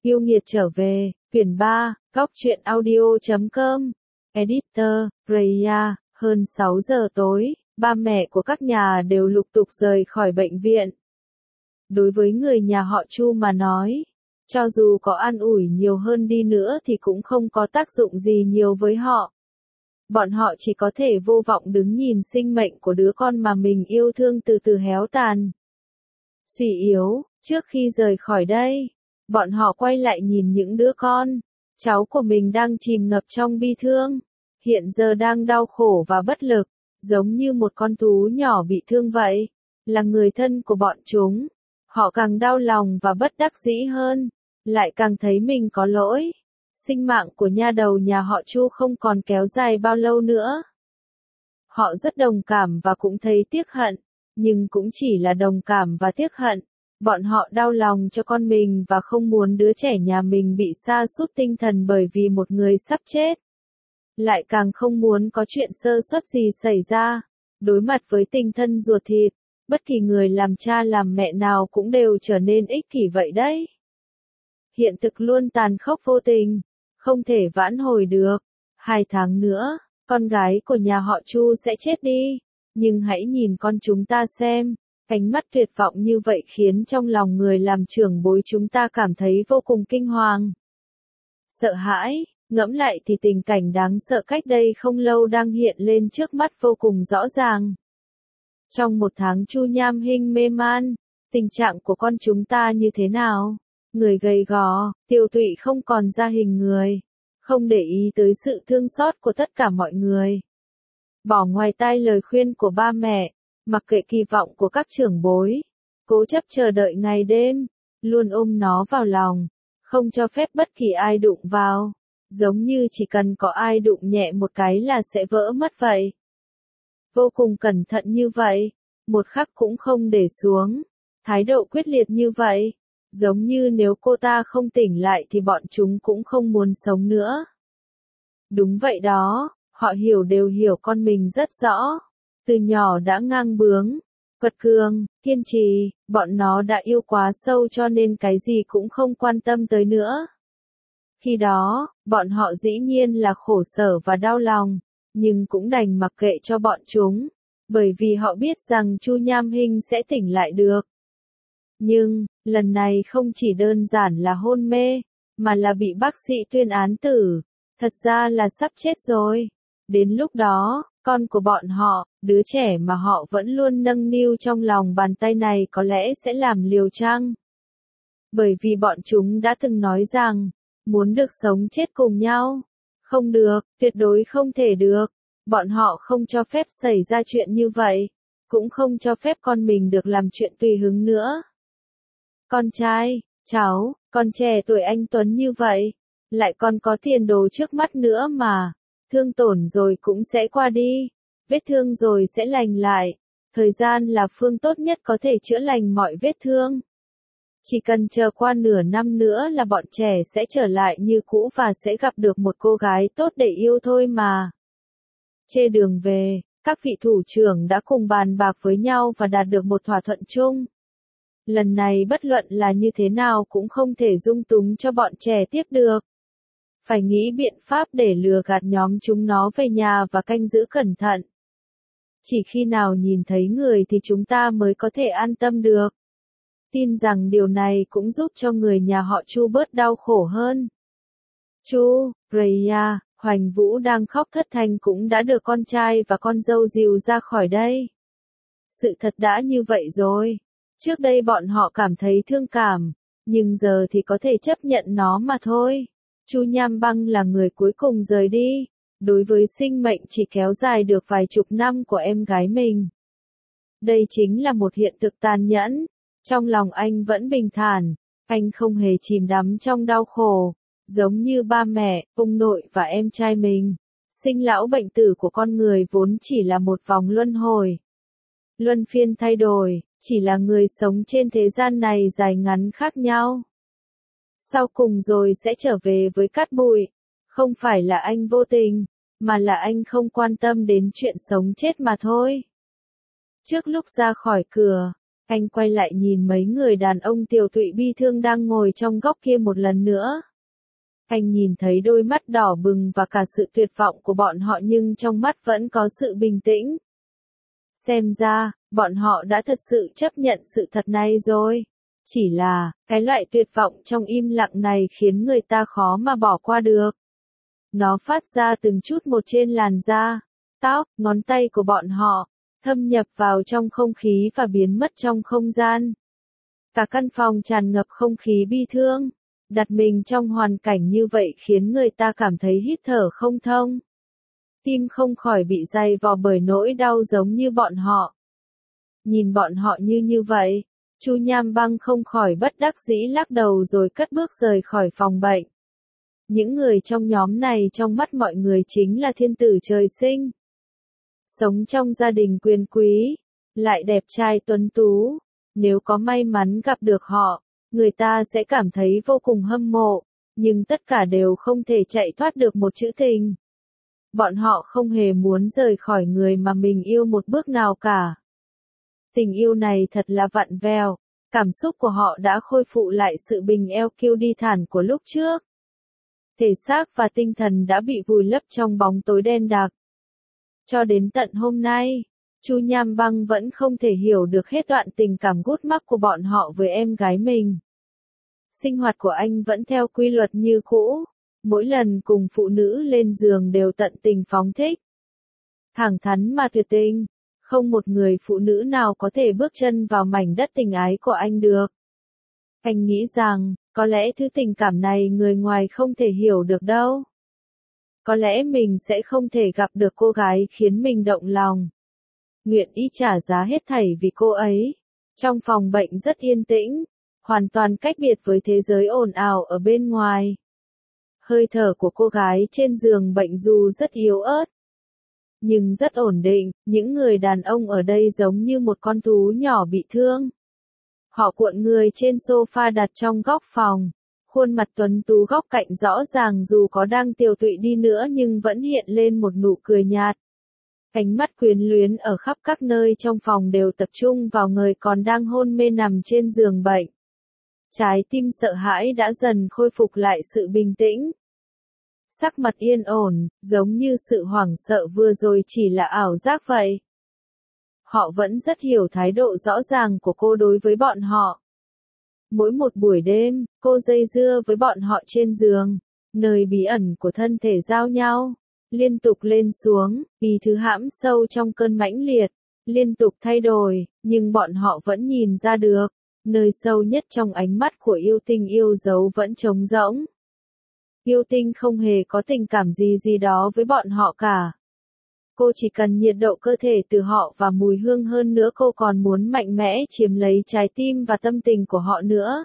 Yêu nghiệt trở về, quyển 3, góc truyện audio.com. Editor, Raya, hơn 6 giờ tối, ba mẹ của các nhà đều lục tục rời khỏi bệnh viện. Đối với người nhà họ Chu mà nói, cho dù có an ủi nhiều hơn đi nữa thì cũng không có tác dụng gì nhiều với họ. Bọn họ chỉ có thể vô vọng đứng nhìn sinh mệnh của đứa con mà mình yêu thương từ từ héo tàn. Suy yếu, trước khi rời khỏi đây, bọn họ quay lại nhìn những đứa con, cháu của mình đang chìm ngập trong bi thương, hiện giờ đang đau khổ và bất lực, giống như một con thú nhỏ bị thương vậy. Là người thân của bọn chúng, họ càng đau lòng và bất đắc dĩ hơn, lại càng thấy mình có lỗi. Sinh mạng của nha đầu nhà họ Chu không còn kéo dài bao lâu nữa. Họ rất đồng cảm và cũng thấy tiếc hận, nhưng cũng chỉ là đồng cảm và tiếc hận. Bọn họ đau lòng cho con mình và không muốn đứa trẻ nhà mình bị sa sút tinh thần bởi vì một người sắp chết. Lại càng không muốn có chuyện sơ suất gì xảy ra. Đối mặt với tình thân ruột thịt, bất kỳ người làm cha làm mẹ nào cũng đều trở nên ích kỷ vậy đấy. Hiện thực luôn tàn khốc vô tình, không thể vãn hồi được. 2 tháng nữa, con gái của nhà họ Chu sẽ chết đi. Nhưng hãy nhìn con chúng ta xem, ánh mắt tuyệt vọng như vậy khiến trong lòng người làm trưởng bối chúng ta cảm thấy vô cùng kinh hoàng. Sợ hãi, ngẫm lại thì tình cảnh đáng sợ cách đây không lâu đang hiện lên trước mắt vô cùng rõ ràng. Trong 1 tháng Chu Nham Hinh mê man, tình trạng của con chúng ta như thế nào? Người gầy gò, tiêu tụy không còn ra hình người, không để ý tới sự thương xót của tất cả mọi người. Bỏ ngoài tai lời khuyên của ba mẹ, mặc kệ kỳ vọng của các trưởng bối, cố chấp chờ đợi ngày đêm, luôn ôm nó vào lòng, không cho phép bất kỳ ai đụng vào, giống như chỉ cần có ai đụng nhẹ một cái là sẽ vỡ mất vậy. Vô cùng cẩn thận như vậy, một khắc cũng không để xuống, thái độ quyết liệt như vậy, giống như nếu cô ta không tỉnh lại thì bọn chúng cũng không muốn sống nữa. Đúng vậy đó, họ đều hiểu con mình rất rõ. Từ nhỏ đã ngang bướng, quật cường, kiên trì, bọn nó đã yêu quá sâu cho nên cái gì cũng không quan tâm tới nữa. Khi đó, bọn họ dĩ nhiên là khổ sở và đau lòng, nhưng cũng đành mặc kệ cho bọn chúng, bởi vì họ biết rằng Chu Nham Hinh sẽ tỉnh lại được. Nhưng, lần này không chỉ đơn giản là hôn mê, mà là bị bác sĩ tuyên án tử, thật ra là sắp chết rồi. Đến lúc đó, con của bọn họ, đứa trẻ mà họ vẫn luôn nâng niu trong lòng bàn tay này có lẽ sẽ làm liều chăng? Bởi vì bọn chúng đã từng nói rằng, muốn được sống chết cùng nhau. Không được, tuyệt đối không thể được. Bọn họ không cho phép xảy ra chuyện như vậy, cũng không cho phép con mình được làm chuyện tùy hứng nữa. Con trai, cháu, con trẻ tuổi anh Tuấn như vậy, lại còn có tiền đồ trước mắt nữa mà. Thương tổn rồi cũng sẽ qua đi, vết thương rồi sẽ lành lại, thời gian là phương tốt nhất có thể chữa lành mọi vết thương. Chỉ cần chờ qua nửa năm nữa là bọn trẻ sẽ trở lại như cũ và sẽ gặp được một cô gái tốt để yêu thôi mà. Trên đường về, các vị thủ trưởng đã cùng bàn bạc với nhau và đạt được một thỏa thuận chung. Lần này bất luận là như thế nào cũng không thể dung túng cho bọn trẻ tiếp được. Phải nghĩ biện pháp để lừa gạt nhóm chúng nó về nhà và canh giữ cẩn thận. Chỉ khi nào nhìn thấy người thì chúng ta mới có thể an tâm được. Tin rằng điều này cũng giúp cho người nhà họ Chu bớt đau khổ hơn. Chu, Raya, Hoành Vũ đang khóc thất thanh cũng đã được con trai và con dâu dìu ra khỏi đây. Sự thật đã như vậy rồi. Trước đây bọn họ cảm thấy thương cảm, nhưng giờ thì có thể chấp nhận nó mà thôi. Chu Nham Băng là người cuối cùng rời đi, đối với sinh mệnh chỉ kéo dài được vài chục năm của em gái mình. Đây chính là một hiện thực tàn nhẫn. Trong lòng anh vẫn bình thản, anh không hề chìm đắm trong đau khổ, giống như ba mẹ, ông nội và em trai mình. Sinh lão bệnh tử của con người vốn chỉ là một vòng luân hồi. Luân phiên thay đổi, chỉ là người sống trên thế gian này dài ngắn khác nhau. Sau cùng rồi sẽ trở về với cát bụi. Không phải là anh vô tình, mà là anh không quan tâm đến chuyện sống chết mà thôi. Trước lúc ra khỏi cửa, Anh quay lại nhìn mấy người đàn ông tiều tụy bi thương đang ngồi trong góc kia một lần nữa. Anh nhìn thấy đôi mắt đỏ bừng và cả sự tuyệt vọng của bọn họ nhưng trong mắt vẫn có sự bình tĩnh. Xem ra, bọn họ đã thật sự chấp nhận sự thật này rồi. Chỉ là, cái loại tuyệt vọng trong im lặng này khiến người ta khó mà bỏ qua được. Nó phát ra từng chút một trên làn da, tóc, ngón tay của bọn họ, thâm nhập vào trong không khí và biến mất trong không gian. Cả căn phòng tràn ngập không khí bi thương. Đặt mình trong hoàn cảnh như vậy khiến người ta cảm thấy hít thở không thông. Tim không khỏi bị dày vò bởi nỗi đau giống như bọn họ. Nhìn bọn họ như vậy, Chu Nham Băng không khỏi bất đắc dĩ lắc đầu rồi cất bước rời khỏi phòng bệnh. Những người trong nhóm này trong mắt mọi người chính là thiên tử trời sinh. Sống trong gia đình quyền quý, lại đẹp trai tuấn tú. Nếu có may mắn gặp được họ, người ta sẽ cảm thấy vô cùng hâm mộ, nhưng tất cả đều không thể chạy thoát được một chữ tình. Bọn họ không hề muốn rời khỏi người mà mình yêu một bước nào cả. Tình yêu này thật là vặn vẹo, cảm xúc của họ đã khôi phục lại sự bình eo kiêu đi thản của lúc trước. Thể xác và tinh thần đã bị vùi lấp trong bóng tối đen đặc. Cho đến tận hôm nay, Chu Nham Băng vẫn không thể hiểu được hết đoạn tình cảm gút mắc của bọn họ với em gái mình. Sinh hoạt của anh vẫn theo quy luật như cũ, mỗi lần cùng phụ nữ lên giường đều tận tình phóng thích. Thẳng thắn mà tuyệt tình, không một người phụ nữ nào có thể bước chân vào mảnh đất tình ái của anh được. Anh nghĩ rằng, có lẽ thứ tình cảm này người ngoài không thể hiểu được đâu. Có lẽ mình sẽ không thể gặp được cô gái khiến mình động lòng. Nguyện ý trả giá hết thảy vì cô ấy. Trong phòng bệnh rất yên tĩnh, hoàn toàn cách biệt với thế giới ồn ào ở bên ngoài. Hơi thở của cô gái trên giường bệnh dù rất yếu ớt, nhưng rất ổn định. Những người đàn ông ở đây giống như một con thú nhỏ bị thương. Họ cuộn người trên sofa đặt trong góc phòng. Khuôn mặt tuấn tú góc cạnh rõ ràng dù có đang tiều tụy đi nữa nhưng vẫn hiện lên một nụ cười nhạt. Ánh mắt quyến luyến ở khắp các nơi trong phòng đều tập trung vào người còn đang hôn mê nằm trên giường bệnh. Trái tim sợ hãi đã dần khôi phục lại sự bình tĩnh. Sắc mặt yên ổn, giống như sự hoảng sợ vừa rồi chỉ là ảo giác vậy. Họ vẫn rất hiểu thái độ rõ ràng của cô đối với bọn họ. Mỗi một buổi đêm, cô dây dưa với bọn họ trên giường, nơi bí ẩn của thân thể giao nhau, liên tục lên xuống, ý thứ hãm sâu trong cơn mãnh liệt, liên tục thay đổi, nhưng bọn họ vẫn nhìn ra được, nơi sâu nhất trong ánh mắt của yêu tinh yêu dấu vẫn trống rỗng. Yêu tinh không hề có tình cảm gì đó với bọn họ cả. Cô chỉ cần nhiệt độ cơ thể từ họ và mùi hương, hơn nữa cô còn muốn mạnh mẽ chiếm lấy trái tim và tâm tình của họ nữa.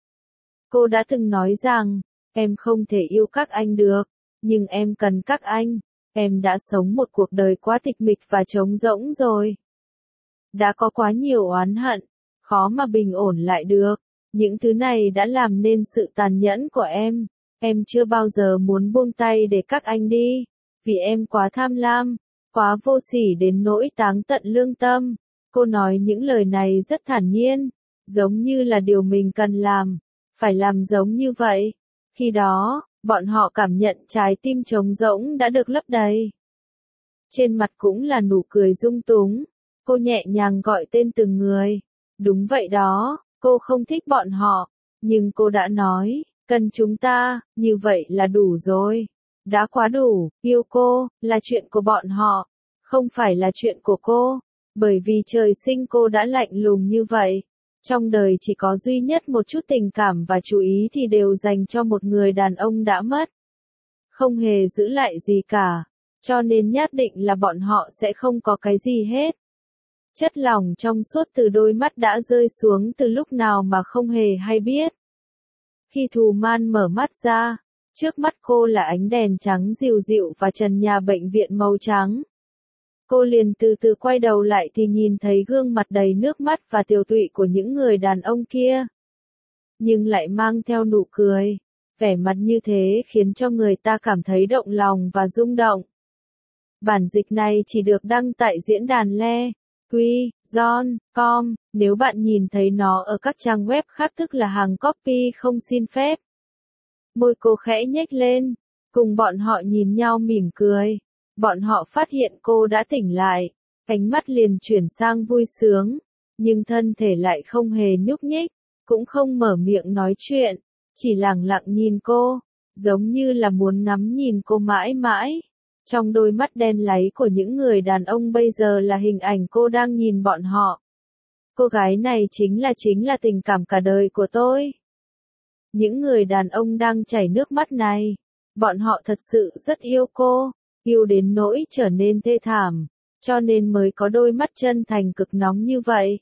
Cô đã từng nói rằng, em không thể yêu các anh được, nhưng em cần các anh. Em đã sống một cuộc đời quá tịch mịch và trống rỗng rồi. Đã có quá nhiều oán hận, khó mà bình ổn lại được. Những thứ này đã làm nên sự tàn nhẫn của em. Em chưa bao giờ muốn buông tay để các anh đi, vì em quá tham lam, quá vô sỉ đến nỗi táng tận lương tâm. Cô nói những lời này rất thản nhiên, giống như là điều mình cần làm, phải làm giống như vậy. Khi đó, bọn họ cảm nhận trái tim trống rỗng đã được lấp đầy. Trên mặt cũng là nụ cười dung túng, cô nhẹ nhàng gọi tên từng người. Đúng vậy đó, cô không thích bọn họ, nhưng cô đã nói, cần chúng ta, như vậy là đủ rồi. Đã quá đủ, yêu cô, là chuyện của bọn họ, không phải là chuyện của cô, bởi vì trời sinh cô đã lạnh lùng như vậy. Trong đời chỉ có duy nhất một chút tình cảm và chú ý thì đều dành cho một người đàn ông đã mất. Không hề giữ lại gì cả, cho nên nhất định là bọn họ sẽ không có cái gì hết. Chất lỏng trong suốt từ đôi mắt đã rơi xuống từ lúc nào mà không hề hay biết. Khi Thù Man mở mắt ra, trước mắt cô là ánh đèn trắng dịu dịu và trần nhà bệnh viện màu trắng. Cô liền từ từ quay đầu lại thì nhìn thấy gương mặt đầy nước mắt và tiều tụy của những người đàn ông kia. Nhưng lại mang theo nụ cười. Vẻ mặt như thế khiến cho người ta cảm thấy động lòng và rung động. Bản dịch này chỉ được đăng tại diễn đàn Le. Quy, John, com, nếu bạn nhìn thấy nó ở các trang web khác tức là hàng copy không xin phép. Môi cô khẽ nhếch lên, cùng bọn họ nhìn nhau mỉm cười. Bọn họ phát hiện cô đã tỉnh lại, ánh mắt liền chuyển sang vui sướng, nhưng thân thể lại không hề nhúc nhích, cũng không mở miệng nói chuyện, chỉ lặng lặng nhìn cô, giống như là muốn ngắm nhìn cô mãi mãi. Trong đôi mắt đen láy của những người đàn ông bây giờ là hình ảnh cô đang nhìn bọn họ. Cô gái này chính là tình cảm cả đời của tôi. Những người đàn ông đang chảy nước mắt này, bọn họ thật sự rất yêu cô, yêu đến nỗi trở nên thê thảm, cho nên mới có đôi mắt chân thành cực nóng như vậy.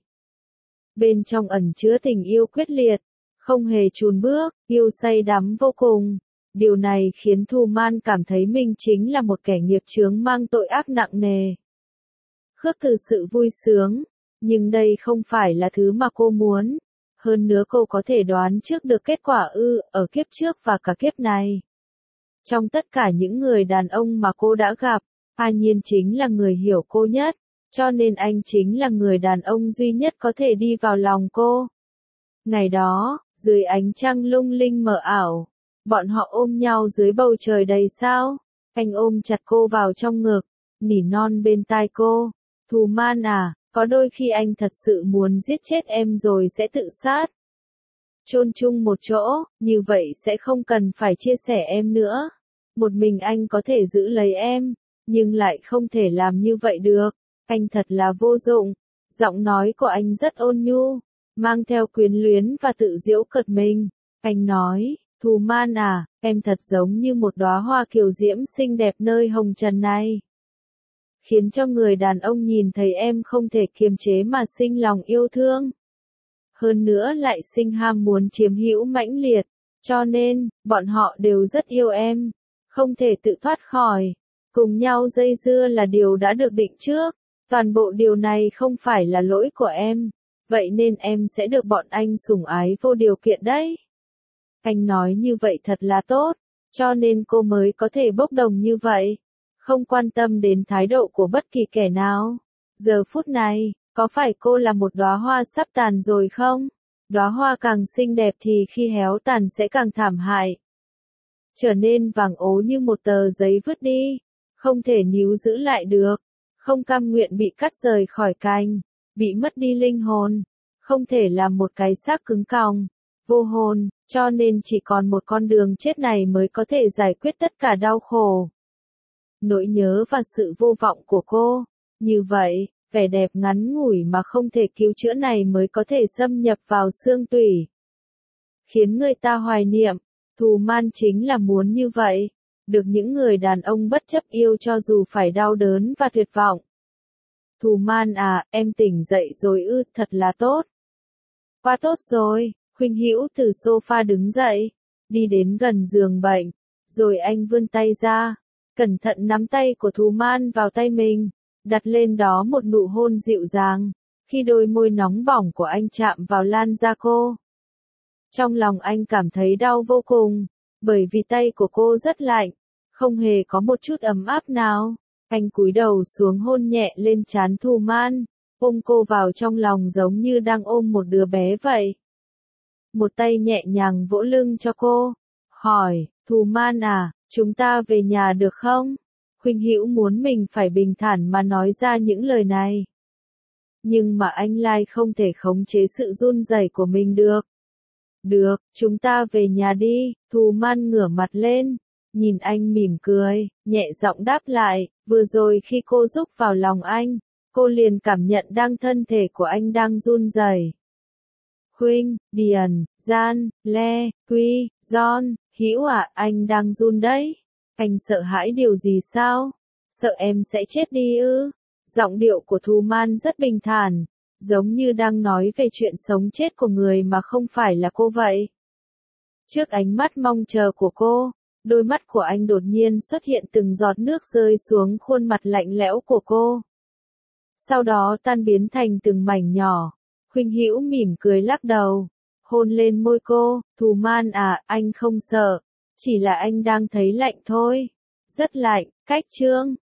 Bên trong ẩn chứa tình yêu quyết liệt, không hề chùn bước, yêu say đắm vô cùng. Điều này khiến Thu Man cảm thấy mình chính là một kẻ nghiệp chướng mang tội ác nặng nề. Khước từ sự vui sướng, nhưng đây không phải là thứ mà cô muốn. Hơn nữa cô có thể đoán trước được kết quả ở kiếp trước và cả kiếp này. Trong tất cả những người đàn ông mà cô đã gặp, A Nhiên chính là người hiểu cô nhất, cho nên anh chính là người đàn ông duy nhất có thể đi vào lòng cô. Ngày đó, dưới ánh trăng lung linh mờ ảo, bọn họ ôm nhau dưới bầu trời đầy sao. Anh ôm chặt cô vào trong ngực, nỉ non bên tai cô. Thu Man à, có đôi khi anh thật sự muốn giết chết em rồi sẽ tự sát. Chôn chung một chỗ, như vậy sẽ không cần phải chia sẻ em nữa. Một mình anh có thể giữ lấy em, nhưng lại không thể làm như vậy được. Anh thật là vô dụng. Giọng nói của anh rất ôn nhu, mang theo quyến luyến và tự giễu cợt mình. Anh nói, Thu Man à, em thật giống như một đóa hoa kiều diễm xinh đẹp nơi hồng trần này. Khiến cho người đàn ông nhìn thấy em không thể kiềm chế mà sinh lòng yêu thương. Hơn nữa lại sinh ham muốn chiếm hữu mãnh liệt, cho nên, bọn họ đều rất yêu em, không thể tự thoát khỏi. Cùng nhau dây dưa là điều đã được định trước, toàn bộ điều này không phải là lỗi của em, vậy nên em sẽ được bọn anh sủng ái vô điều kiện đấy. Anh nói như vậy thật là tốt, cho nên cô mới có thể bốc đồng như vậy, không quan tâm đến thái độ của bất kỳ kẻ nào. Giờ phút này, có phải cô là một đóa hoa sắp tàn rồi không? Đóa hoa càng xinh đẹp thì khi héo tàn sẽ càng thảm hại. Trở nên vàng ố như một tờ giấy vứt đi, không thể níu giữ lại được, không cam nguyện bị cắt rời khỏi cành, bị mất đi linh hồn, không thể làm một cái xác cứng còng, vô hồn, cho nên chỉ còn một con đường chết này mới có thể giải quyết tất cả đau khổ. Nỗi nhớ và sự vô vọng của cô, như vậy, vẻ đẹp ngắn ngủi mà không thể cứu chữa này mới có thể xâm nhập vào xương tủy, khiến người ta hoài niệm. Thu Man chính là muốn như vậy, được những người đàn ông bất chấp yêu cho dù phải đau đớn và tuyệt vọng. Thu Man à, em tỉnh dậy rồi thật là tốt. Quá tốt rồi. Khuynh Hữu từ sofa đứng dậy, đi đến gần giường bệnh, rồi anh vươn tay ra, cẩn thận nắm tay của Thu Man vào tay mình, đặt lên đó một nụ hôn dịu dàng, khi đôi môi nóng bỏng của anh chạm vào lan da cô. Trong lòng anh cảm thấy đau vô cùng, bởi vì tay của cô rất lạnh, không hề có một chút ấm áp nào. Anh cúi đầu xuống hôn nhẹ lên trán Thu Man, ôm cô vào trong lòng giống như đang ôm một đứa bé vậy. Một tay nhẹ nhàng vỗ lưng cho cô, hỏi, Thu Man à, chúng ta về nhà được không? Khuynh Hữu muốn mình phải bình thản mà nói ra những lời này. Nhưng mà anh lại không thể khống chế sự run rẩy của mình được. Được, chúng ta về nhà đi. Thu Man ngửa mặt lên, nhìn anh mỉm cười, nhẹ giọng đáp lại, vừa rồi khi cô rúc vào lòng anh, cô liền cảm nhận thân thể của anh đang run rẩy. Khuynh, Điền, Gian, Le, Quy, John, Hữu à, anh đang run đấy. Anh sợ hãi điều gì sao? Sợ em sẽ chết đi ư? Giọng điệu của Thu Man rất bình thản, giống như đang nói về chuyện sống chết của người mà không phải là cô vậy. Trước ánh mắt mong chờ của cô, đôi mắt của anh đột nhiên xuất hiện từng giọt nước rơi xuống khuôn mặt lạnh lẽo của cô. Sau đó tan biến thành từng mảnh nhỏ. Khuynh Hữu mỉm cười lắc đầu, hôn lên môi cô, Thu Man à, anh không sợ, chỉ là anh đang thấy lạnh thôi. Rất lạnh, cách chương.